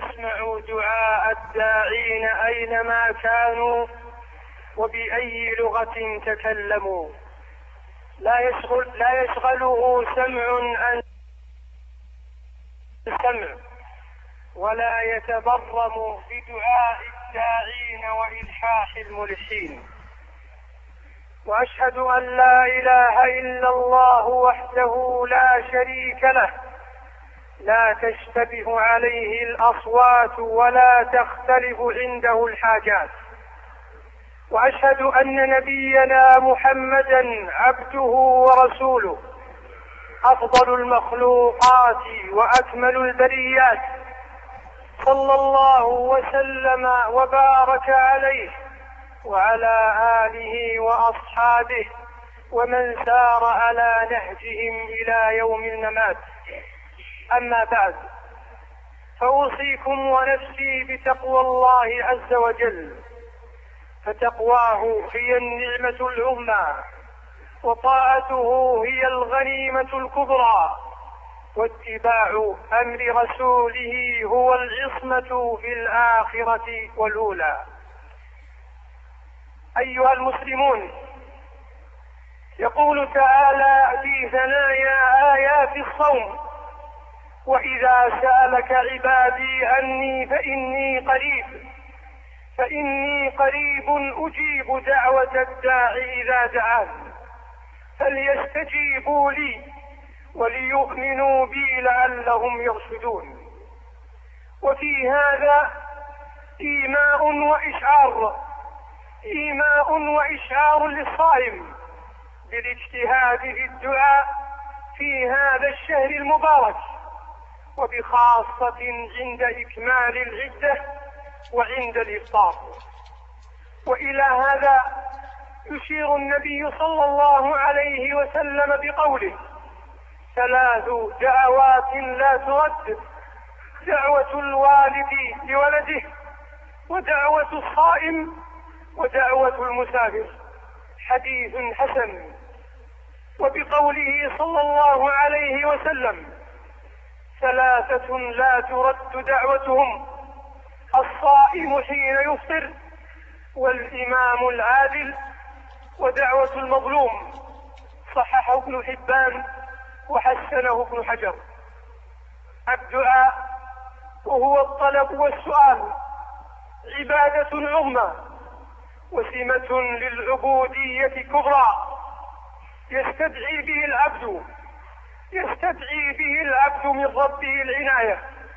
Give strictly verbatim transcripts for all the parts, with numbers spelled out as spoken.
يسمع دعاء الداعين أينما كانوا وبأي لغة تكلموا. لا يشغل لا يشغله سمع عن السمع، ولا يتبرم بدعاء الداعين وإلحاح الملحين. وأشهد أن لا إله إلا الله وحده لا شريك له، لا تشتبه عليه الأصوات ولا تختلف عنده الحاجات. وأشهد أن نبينا محمدا عبده ورسوله، أفضل المخلوقات وأكمل البريات، صلى الله وسلم وبارك عليه وعلى آله وأصحابه ومن سار على نهجهم إلى يوم الممات. أما بعد، فأوصيكم ونفسي بتقوى الله عز وجل، فتقواه هي النعمة العظمى، وطاعته هي الغنيمة الكبرى، واتباع أمر رسوله هو العصمة في الآخرة والأولى. أيها المسلمون، يقول تعالى في ثنايا آيات الصوم: وإذا سألك عبادي عني فإني قريب فإني قريب أجيب دعوة الداع إذا دعان فليستجيبوا لي وليؤمنوا بي لعلهم يرشدون. وفي هذا إيماء وإشعار إيماء وإشعار للصائم بالاجتهاد في الدعاء في هذا الشهر المبارك، وبخاصة عند إكمال العدة وعند الإفطار. وإلى هذا يشير النبي صلى الله عليه وسلم بقوله: ثلاث دعوات لا ترد: دعوة الوالد لولده، ودعوة الصائم، ودعوة المسافر. حديث حسن. وبقوله صلى الله عليه وسلم: ثلاثة لا ترد دعوتهم: الصائم حين يفطر، والإمام العادل، ودعوة المظلوم. صححه ابن حبان وحسنه ابن حجر. الدعاء وهو الطلب والسؤال عبادة عظمى وسمة للعبودية كبرى، يستدعي به العبد يستدعي به العبد من ربه العناية،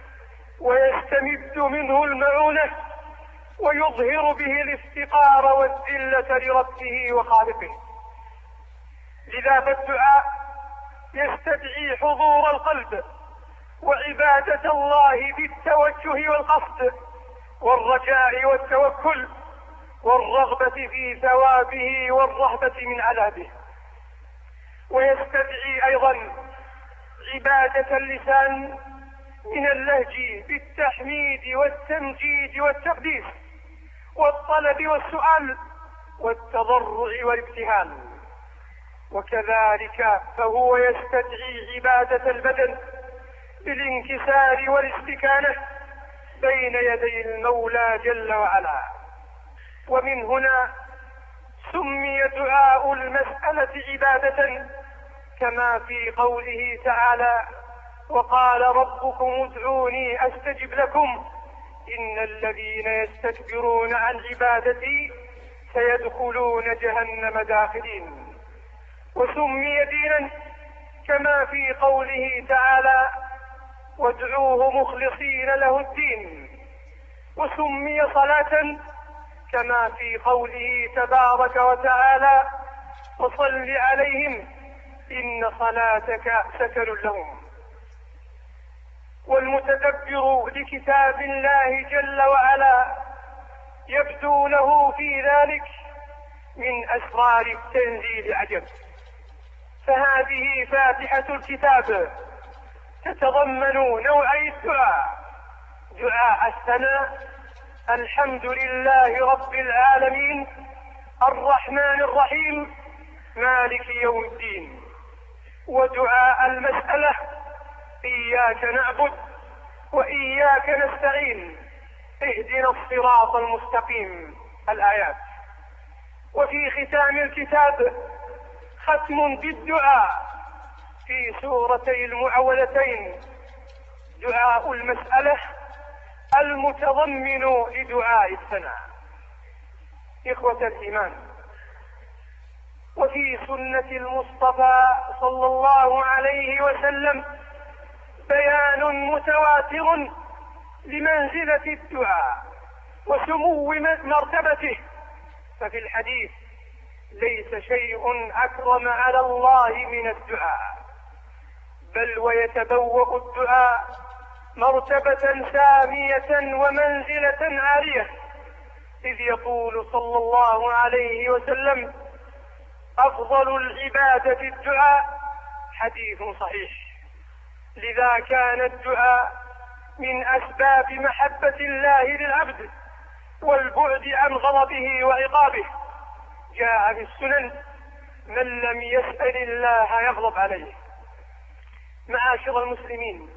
ويستمد منه المعونة، ويظهر به الافتقار والذلة لربه وخالقه. لذا فالدعاء يستدعي حضور القلب وعبادة الله بالتوجه والقصد والرجاء والتوكل والرغبة في ثوابه والرهبة من عذابه. ويستدعي أيضا عبادة اللسان من اللهج بالتحميد والتمجيد والتقديس والطلب والسؤال والتضرع والابتهال. وكذلك فهو يستدعي عبادة البدن بالانكسار والاستكانة بين يدي المولى جل وعلا. ومن هنا سمي دعاء المسألة عبادة، كما في قوله تعالى: وقال ربكم ادعوني أستجب لكم إن الذين يستكبرون عن عبادتي سيدخلون جهنم داخلين. وسمي دينا كما في قوله تعالى: وادعوه مخلصين له الدين. وسمي صلاة كما في قوله تبارك وتعالى: وصل عليهم إن صلاتك سكن لهم. والمتدبر لكتاب الله جل وعلا يبدو له في ذلك من أسرار التنزيل عجب. فهذه فاتحة الكتاب تتضمن نوعي الدعاء: دعاء الثناء: الحمد لله رب العالمين الرحمن الرحيم مالك يوم الدين. ودعاء المسألة: إياك نعبد وإياك نستعين اهدنا الصراط المستقيم الآيات. وفي ختام الكتاب ختم بالدعاء في سورتي المعوذتين، دعاء المسألة المتضمن لدعاء الثناء. إخوة الإيمان، وفي سنة المصطفى صلى الله عليه وسلم بيان متواتر لمنزلة الدعاء وسمو مرتبته. ففي الحديث: ليس شيء أكرم على الله من الدعاء، بل ويتبوأ الدعاء مرتبة سامية ومنزلة عالية، إذ يقول صلى الله عليه وسلم: أفضل العبادة الدعاء. حديث صحيح. لذا كان الدعاء من أسباب محبة الله للعبد والبعد عن غضبه وعقابه. جاء في السنن: من لم يسأل الله يغضب عليه. معاشر المسلمين،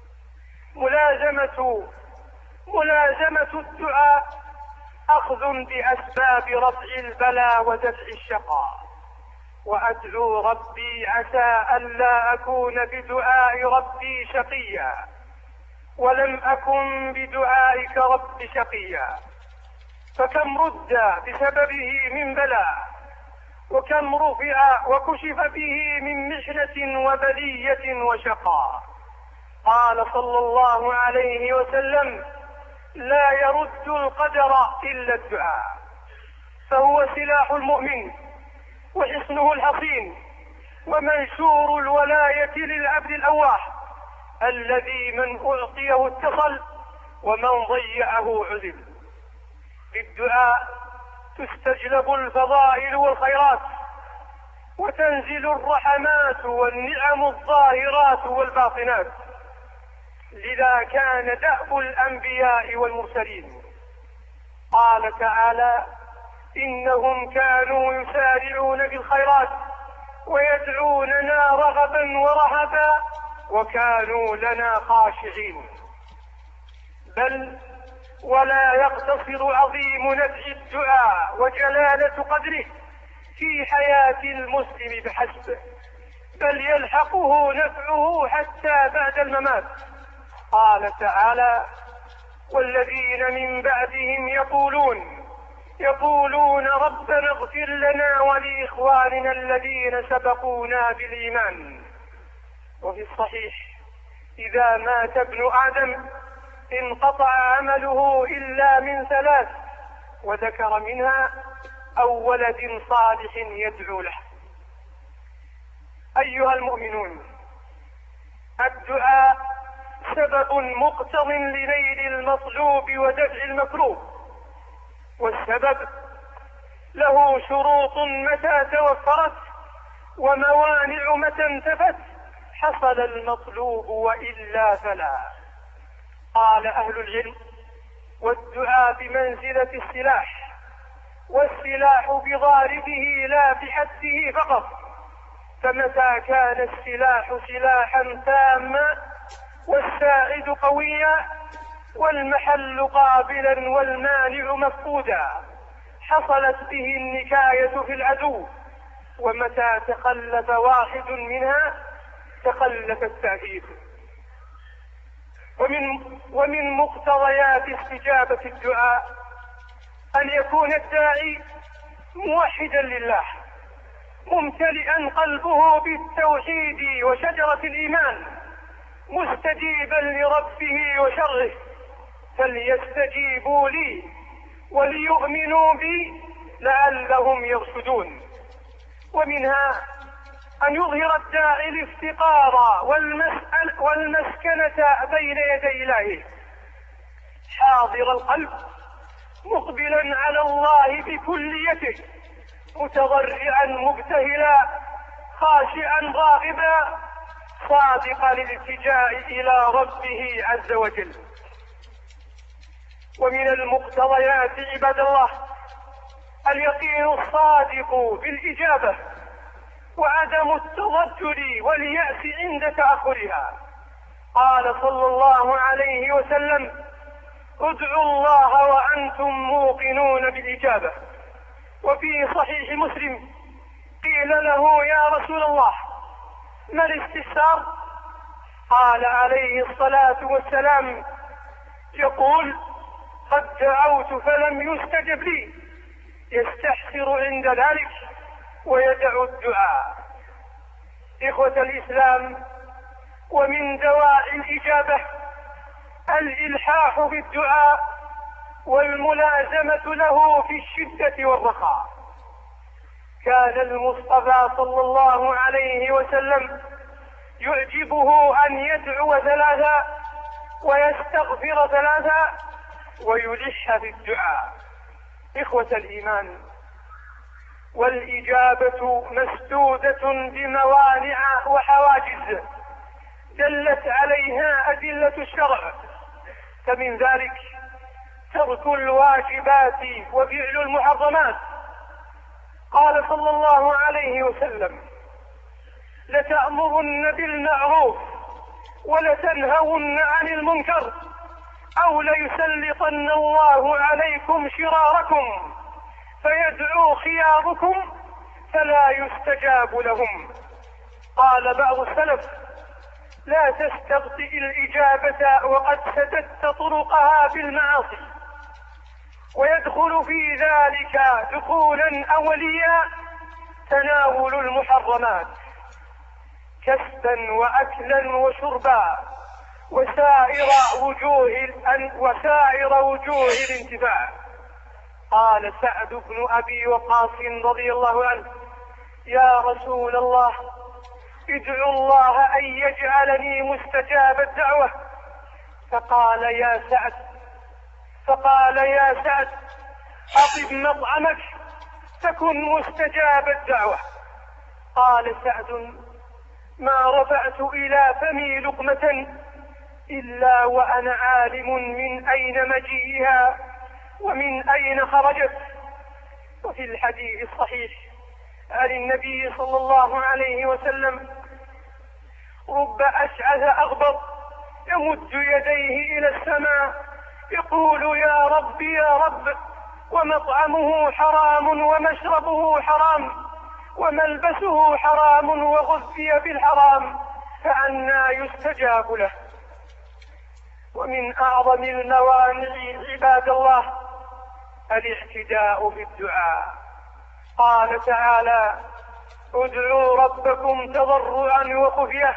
ملازمة ملازمة الدعاء أخذ بأسباب رفع البلاء ودفع الشقاء. وأدعو ربي عسى ألا أكون بدعاء ربي شقيا، ولم أكن بدعائك رب شقيا. فكم رد بسببه من بلاء، وكم رفع وكشف به من محنة وبلية وشقاء. قال صلى الله عليه وسلم: لا يرد القدر إلا الدعاء، فهو سلاح المؤمن وحصنه الحصين ومنشور الولاية للعبد الأواه، الذي من أعطيه اتصل ومن ضيعه عذب. بالدعاء تستجلب الفضائل والخيرات، وتنزل الرحمات والنعم الظاهرات والباطنات. لذا كان دأب الأنبياء والمرسلين. قال تعالى: إنهم كانوا يسارعون بالخيرات ويدعوننا رغبا ورهبا وكانوا لنا خاشعين. بل ولا يقتصر عظيم نفع الدعاء وجلالة قدره في حياة المسلم بحسب، بل يلحقه نفعه حتى بعد الممات. قال تعالى: والذين من بعدهم يقولون يقولون ربنا اغفر لنا ولإخواننا الذين سبقونا بالإيمان. وفي الصحيح: إذا مات ابن آدم انقطع عمله إلا من ثلاث، وذكر منها: أو ولد صالح يدعو له. أيها المؤمنون، الدعاء سبب مقتض لنيل المطلوب ودفع المكروه، والسبب له شروط متى توفرت وموانع متى انتفت حصل المطلوب، وإلا فلا. قال أهل العلم: والدعاء بمنزلة السلاح، والسلاح بضاربه لا بحده فقط. فمتى كان السلاح سلاحا تاما والساعد قويا والمحل قابلا والمانع مفقودا حصلت به النكاية في العدو، ومتى تخلف واحد منها تخلف التأكيد. ومن, ومن مقتضيات استجابة الدعاء أن يكون الداعي موحدا لله، ممتلئا قلبه بالتوحيد وشجرة الإيمان، مستجيبا لربه وشره. فليستجيبوا لي وليؤمنوا بي لعلهم يرشدون. ومنها أن يظهر الداعي الافتقار والمسأل والمسكنة بين يدي الله، حاضر القلب مقبلا على الله بكليته، متضرعا مبتهلا خاشعا راغبا صادقا الالتجاء إلى ربه عز وجل. ومن المقتضيات عباد الله اليقين الصادق بالإجابة، وعدم التضجر واليأس عند تأخرها. قال صلى الله عليه وسلم: ادعوا الله وأنتم موقنون بالإجابة. وفي صحيح مسلم قيل له: يا رسول الله، ما الاستفسار؟ قال عليه الصلاة والسلام: يقول: قد دعوت فلم يستجب لي، يستحسر عند ذلك ويدع الدعاء. إخوة الإسلام، ومن دواعي الإجابة الإلحاح في الدعاء والملازمة له في الشدة والرخاء. كان المصطفى صلى الله عليه وسلم يعجبه أن يدعو ثلاثا ويستغفر ثلاثا ويلح في الدعاء. إخوة الإيمان، والإجابة مسدودة بموانع وحواجز دلت عليها أدلة الشرع، فمن ذلك ترك الواجبات وفعل المحرمات. قال صلى الله عليه وسلم: لتأمرن بالمعروف ولتنهون عن المنكر أو ليسلطن الله عليكم شراركم فيدعو خياركم فلا يستجاب لهم. قال بعض السلف: لا تستبطئ الإجابة وقد سددت طرقها بالمعاصي. ويدخل في ذلك دخولا أوليا تناول المحرمات كسبا وأكلا وشربا وسائر وجوه وسائر وجوه الانتفاع. قال سعد بن أبي وقاص رضي الله عنه: يا رسول الله، ادعو الله أن يجعلني مستجاب الدعوة. فقال يا سعد فقال يا سعد أطب مطعمك تكن مستجاب الدعوة. قال سعد: ما رفعت إلى فمي لقمة إلا وأنا عالم من أين مجيئها ومن أين خرجت. وفي الحديث الصحيح عن النبي صلى الله عليه وسلم: رب أشعث أغبر يمد يديه إلى السماء يقول: يا رب يا رب، ومطعمه حرام ومشربه حرام وملبسه حرام وغذي بالحرام فأنى يستجاب له. ومن أعظم الموانع عباد الله الاعتداء في الدعاء. قال تعالى: ادعوا ربكم تضرعا وخفية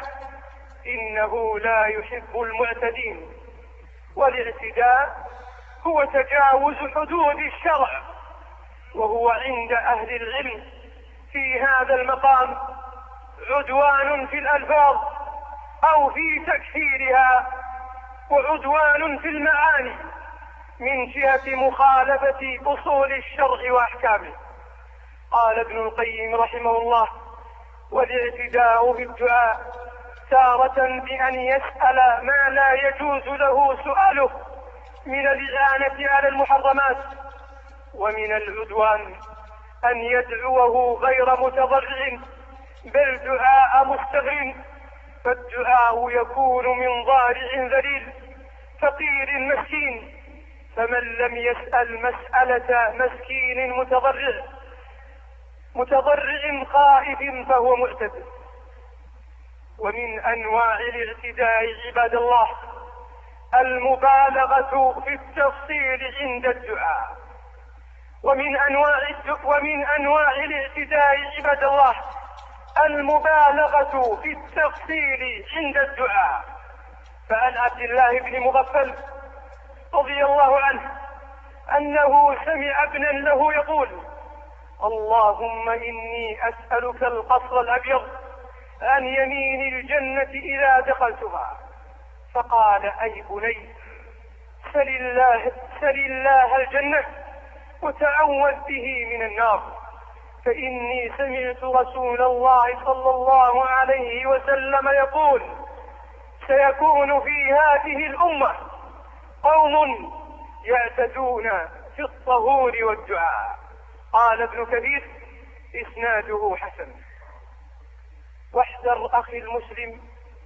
إنه لا يحب المعتدين. والاعتداء هو تجاوز حدود الشرع، وهو عند أهل العلم في هذا المقام عدوان في الألفاظ أو في تكفيرها، وعدوان في المعاني من جهة مخالفة أصول الشرع وأحكامه. قال ابن القيم رحمه الله: والاعتداء في الدعاء تارة بأن يسأل ما لا يجوز له سؤاله من الإعانة على المحرمات، ومن العدوان أن يدعوه غير متضرع بل دعاء مستغر، فالدعاء يكون من ضارع ذليل فقير مسكين، فمن لم يسأل مسألة مسكين متضرع متضرع خائف فهو معتد. ومن أنواع الاعتداء عباد الله المبالغة في التفصيل عند الدعاء. ومن أنواع ومن أنواع الاعتداء عباد الله المبالغة في التفصيل عند الدعاء. فعن عبد الله بن مغفل رضي الله عنه أنه سمع ابنا له يقول: اللهم إني أسألك القصر الأبيض عن يمين الجنة إذا دخلتها. فقال: أي بني، سل الله, سل الله الجنة وتعوذ به من النار، فإني سمعت رسول الله صلى الله عليه وسلم يقول: سيكون في هذه الأمة قوم يعتدون في الطهور والدعاء. قال ابن كثير: إسناده حسن. واحذر أخي المسلم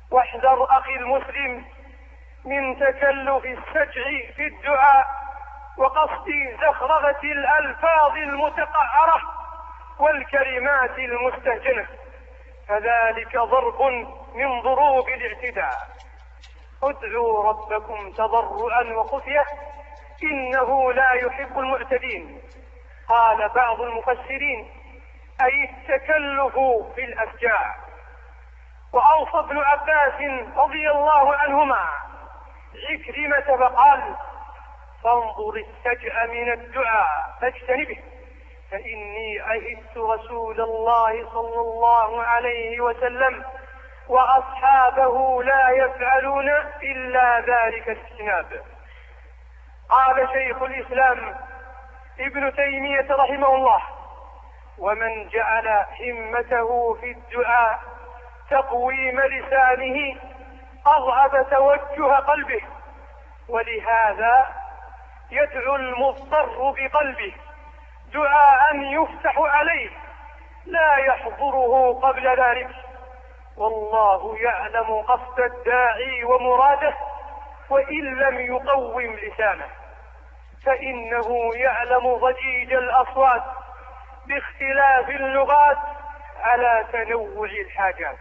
واحذر أخي المسلم من تكلف السجع في الدعاء وقصد زخرفة الألفاظ المتقعرة والكلمات المستهجنة، فذلك ضرب من ضروب الاعتداء. ادعوا ربكم تضرعا وخفية إنه لا يحب المعتدين. قال بعض المفسرين أي التكلف في الأسجاع. وأوصى ابن عباس رضي الله عنهما عكرمة فقال: فانظر السجع من الدعاء فاجتنبه، فإني عهدت رسول الله صلى الله عليه وسلم وأصحابه لا يفعلون إلا ذلك الاجتناب. قال شيخ الإسلام ابن تيمية رحمه الله: ومن جعل همته في الدعاء تقويم لسانه أضعف توجه قلبه، ولهذا يدعو المضطر بقلبه دعاء يفتح عليه لا يحضره قبل ذلك، والله يعلم قصد الداعي ومراده وإن لم يقوم لسانه، فإنه يعلم ضجيج الأصوات باختلاف اللغات على تنوع الحاجات.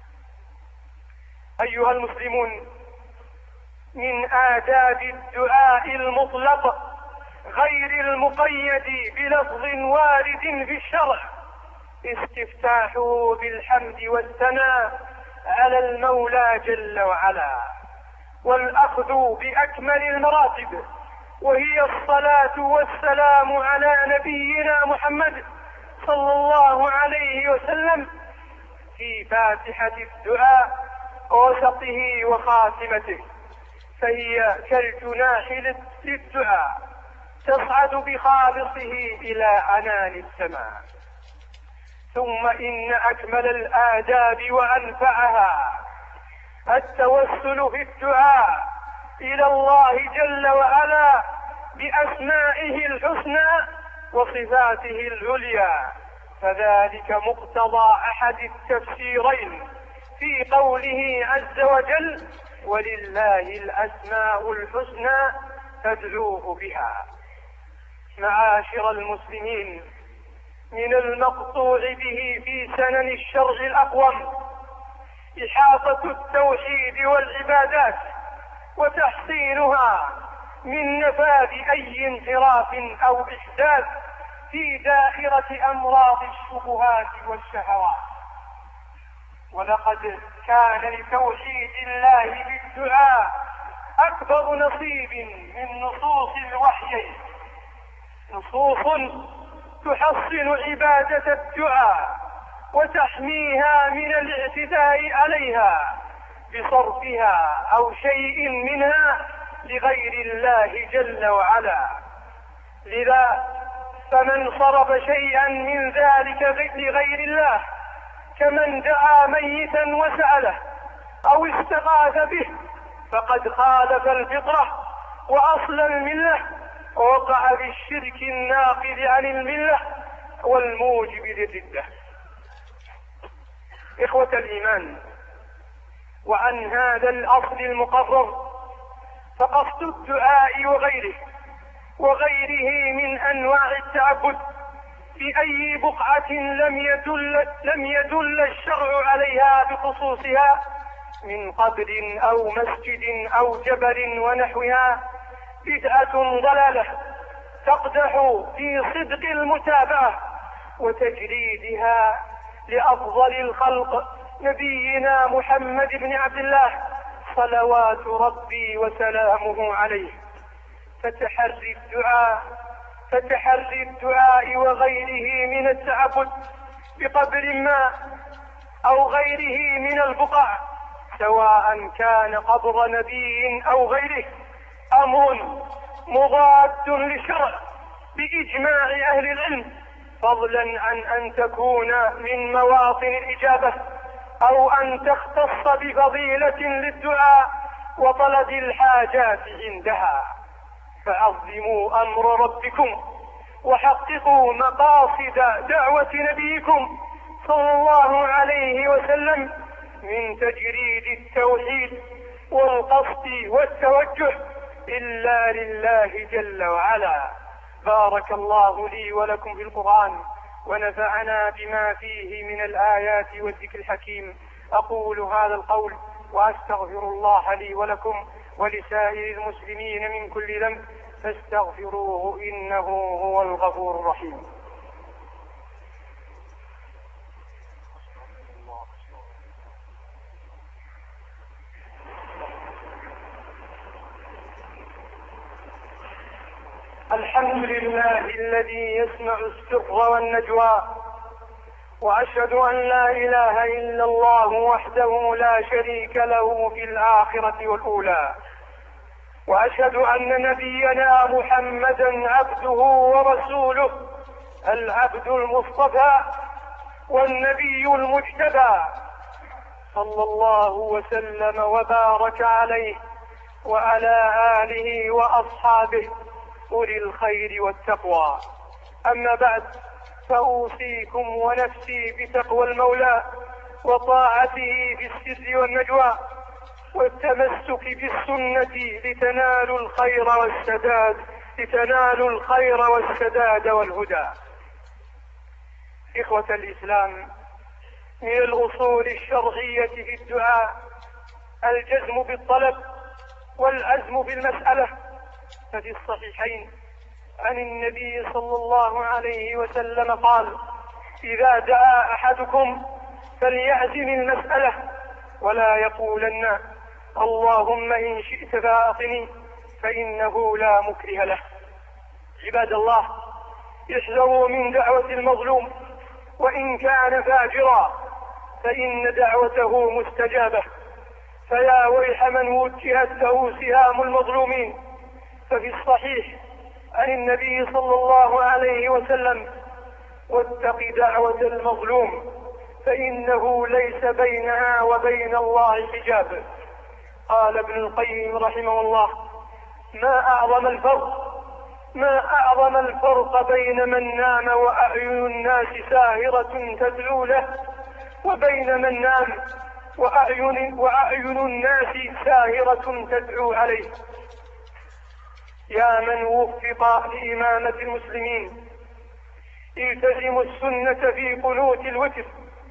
أيها المسلمون، من آداب الدعاء المطلق غير المقيد بلفظ وارد في الشرع استفتاحه بالحمد والثناء على المولى جل وعلا، والأخذ بأكمل المراتب، وهي الصلاة والسلام على نبينا محمد صلى الله عليه وسلم في فاتحة الدعاء ووسطه وخاتمته، فهي كالجناح للدعاء تصعد بخالصه إلى عنان السماء. ثم إن أكمل الآداب وأنفعها التوسل في الدعاء إلى الله جل وعلا بأسمائه الحسنى وصفاته العليا، فذلك مقتضى أحد التفسيرين في قوله عز وجل: ولله الأسماء الحسنى فادعوه بها. معاشر المسلمين، من المقطوع به في سنن الشرع الأقوم إحاطة التوحيد والعبادات وتحصينها من نفاذ أي انحراف أو إحداث في دائرة أمراض الشبهات والشهوات. ولقد كان لتوحيد الله بالدعاء أكبر نصيب من نصوص الوحي، نصوص تحصن عبادة الدعاء وتحميها من الاعتداء عليها بصرفها أو شيء منها لغير الله جل وعلا. لذا فمن صرف شيئا من ذلك لغير الله كمن دعا ميتا وسأله أو استغاث به فقد خالف الفطرة وأصل الملة، ووقع بالشرك الناقل عن الملة والموجب للردة. إخوة الإيمان، وعن هذا الأصل المقرر فقصد الدعاء وغيره وغيره من أنواع التعبد في أي بقعة لم يدل, لم يدل الشرع عليها بخصوصها من قبر أو مسجد أو جبل ونحوها بدعة ضلالة تقدح في صدق المتابعة وتجريدها لأفضل الخلق نبينا محمد بن عبد الله صلوات ربي وسلامه عليه. فتحري الدعاء فتحري الدعاء وغيره من التعبد بقبر ما أو غيره من البقع، سواء كان قبر نبي أو غيره، أمر مضاد للشرع بإجماع أهل العلم، فضلا عن أن تكون من مواطن الإجابة أو أن تختص بفضيلة للدعاء وطلب الحاجات عندها. فعظموا أمر ربكم وحققوا مقاصد دعوة نبيكم صلى الله عليه وسلم من تجريد التوحيد والقصد والتوجه إلا لله جل وعلا. بارك الله لي ولكم في القرآن ونفعنا بما فيه من الآيات والذكر الحكيم. أقول هذا القول وأستغفر الله لي ولكم ولسائر المسلمين من كل ذنب فاستغفروه إنه هو الغفور الرحيم. الحمد لله الذي يسمع السر والنجوى، وأشهد أن لا إله إلا الله وحده لا شريك له في الآخرة والأولى، وأشهد أن نبينا محمدا عبده ورسوله، العبد المصطفى والنبي المجتبى، صلى الله وسلم وبارك عليه وعلى آله وأصحابه أولي الخير والتقوى. أما بعد، فأوصيكم ونفسي بتقوى المولى وطاعته في السر والنجوى والتمسك بالسنة لتنالوا الخير والسداد لتنالوا الخير والسداد والهدى. إخوة الإسلام، من الأصول الشرعية في الدعاء الجزم بالطلب والعزم بالمسألة، ففي الصحيحين عن النبي صلى الله عليه وسلم قال: إذا دعا أحدكم فليعزم المسألة ولا يقولن اللهم إن شئت فأعطني، فإنه لا مكره له. عباد الله، احذروا من دعوة المظلوم وإن كان فاجرا، فإن دعوته مستجابة، فيا ويح من وجهت له سهام المظلومين. ففي الصحيح عن النبي صلى الله عليه وسلم: واتق دعوة المظلوم فإنه ليس بينها وبين الله حجاب. قال ابن القيم رحمه الله: ما أعظم الفرق ما أعظم الفرق بين من نام وأعين الناس ساهرة تدعو له، وبين من نام وأعين, وأعين الناس ساهرة تدعو عليه. يا من وفق لإمامة المسلمين، التزموا السنة في قنوت الوتر،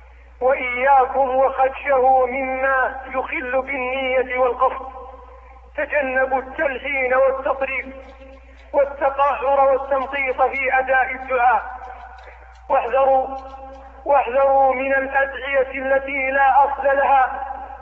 وإياكم وخدشه مما يخل بالنية والقصد. تجنبوا التلحين والتطريف والتقاعر والتمطيط في أداء الدعاء، واحذروا واحذروا من الأدعية التي لا أصل لها،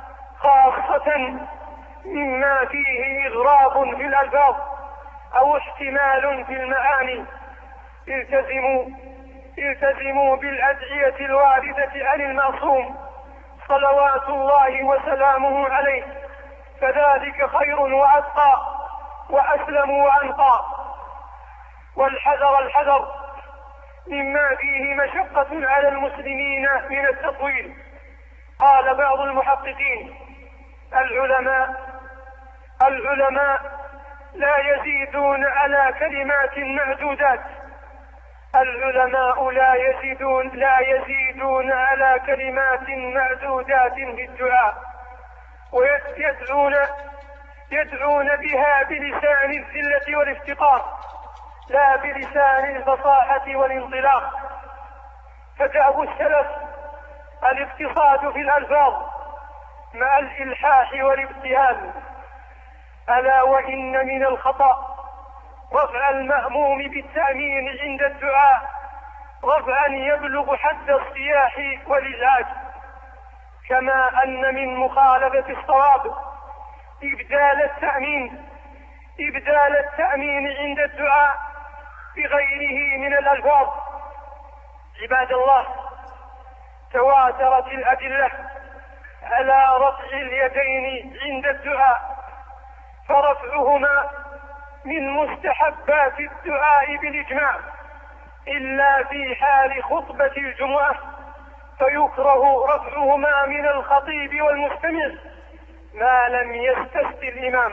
خاصة مما فيه إغراب في الألفاظ أو احتمال في المعاني. التزموا التزموا بالأدعية الواردة عن المعصوم صلوات الله وسلامه عليه، فذلك خير وأتقى وأسلم وأنقى. والحذر الحذر مما فيه مشقة على المسلمين من التطويل. قال بعض المحققين: العلماء العلماء لا يزيدون على كلمات معدودات العلماء لا يزيدون لا يزيدون على كلمات معدودات في الدعاء، ويدعون يدعون بها بلسان الذلة والافتقار لا بلسان الفصاحة والانطلاق. فدأب السلف الاقتصاد في الألفاظ مع الإلحاح والابتهال. ألا وإن من الخطأ رفع المأموم بالتأمين عند الدعاء رفعا يبلغ حد الصياح والإزعاج، كما أن من مخالفة الصواب إبدال التأمين إبدال التأمين عند الدعاء بغيره من الألفاظ. عباد الله، تواترت الأدلة على رفع اليدين عند الدعاء، فرفعهما من مستحبات الدعاء بالإجماع، إلا في حال خطبة الجمعة فيكره رفعهما من الخطيب والمستمع ما لم يستسق الإمام.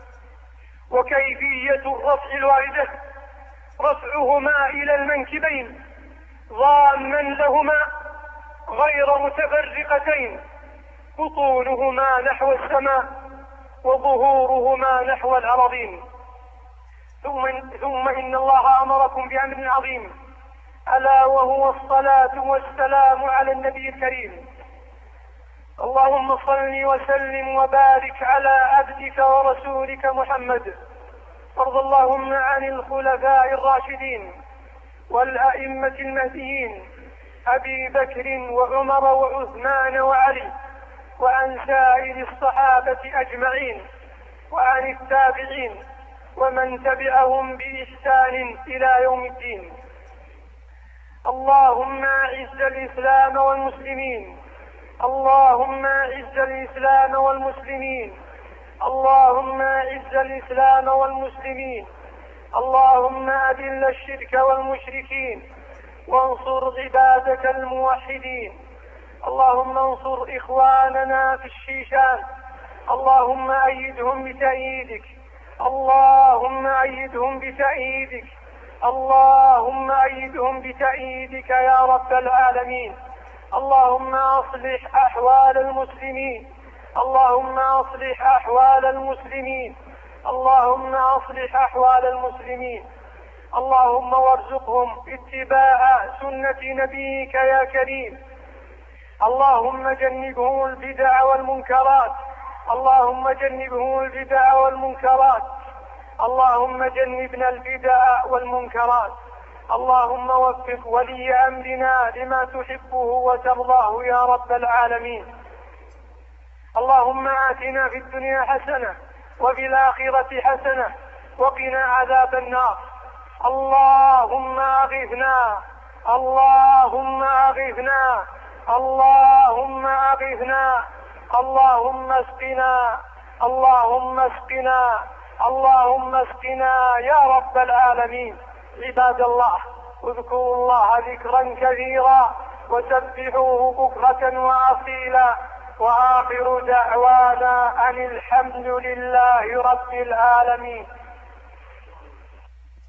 وكيفية الرفع الواردة رفعهما إلى المنكبين ضاما لهما غير متفرقتين، بطونهما نحو السماء وظهورهما نحو الأراضين. ثم, ثم إن الله أمركم بأمر عظيم، ألا وهو الصلاة والسلام على النبي الكريم. اللهم صل وسلم وبارك على عبدك ورسولك محمد. وارض اللهم عن الخلفاء الراشدين والأئمة المهديين أبي بكر وعمر وعثمان وعلي، وعن سائر الصحابة أجمعين، وعن التابعين ومن تبعهم بإحسان إلى يوم الدين. اللهم أعز الإسلام والمسلمين، اللهم أعز الإسلام والمسلمين، اللهم أعز الإسلام والمسلمين، اللهم أذل الشرك والمشركين، وانصر عبادك الموحدين. اللهم انصر إخواننا في الشيشان، اللهم أيدهم بتأييدك، اللهم أيدهم بتأييدك، اللهم أيدهم بتأييدك يا رب العالمين. اللهم أصلح أحوال المسلمين، اللهم أصلح أحوال المسلمين، اللهم أصلح أحوال المسلمين. اللهم وارزقهم اتباع سنة نبيك يا كريم. اللهم جنبهم البدع والمنكرات، اللهم جنبهم البدع والمنكرات، اللهم جنبنا البدع والمنكرات. اللهم وفق ولي أمرنا لما تحبه وترضاه يا رب العالمين. اللهم آتنا في الدنيا حسنة وفي الآخرة حسنة وقنا عذاب النار. اللهم أغثنا، اللهم أغثنا، اللهم أغثنا، اللهم اسقنا، اللهم اسقنا، اللهم اسقنا يا رب العالمين. عباد الله، اذكروا الله ذكرا كثيرا وسبحوه بكرة وأصيلا، وآخر دعوانا أن الحمد لله رب العالمين.